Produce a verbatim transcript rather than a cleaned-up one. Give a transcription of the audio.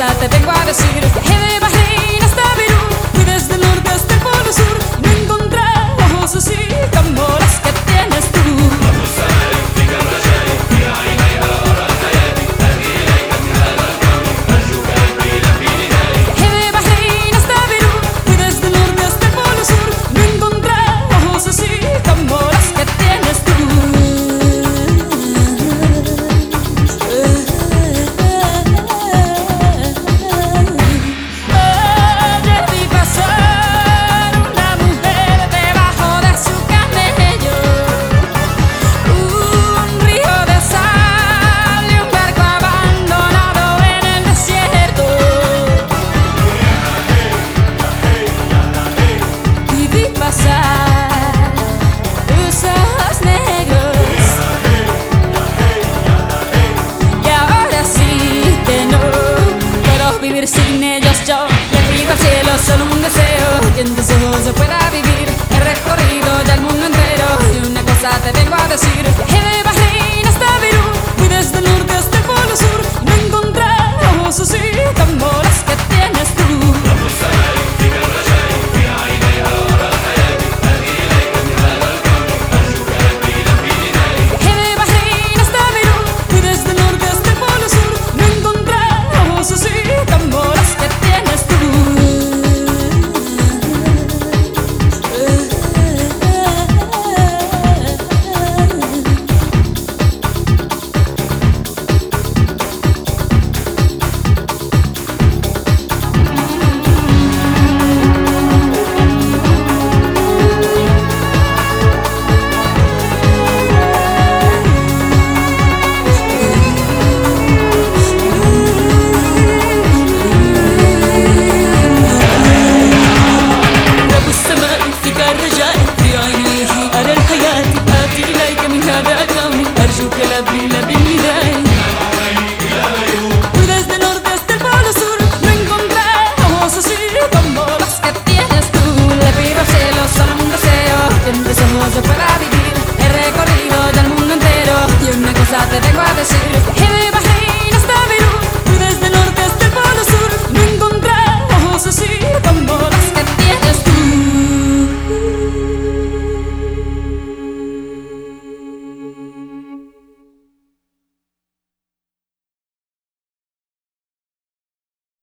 cosa te vengo a decir. Viajé de Bahrein hasta Perú, fui desde el norte hasta el polo sur. No encontré ojos así como los que tienes tú. Viajé de Bahrein hasta Perú, fui desde el norte hasta el polo sur. No encontré ojos así como los que tienes tú. Sin ellos yo le pido al cielo solo un deseo, que en tus ojos se pueda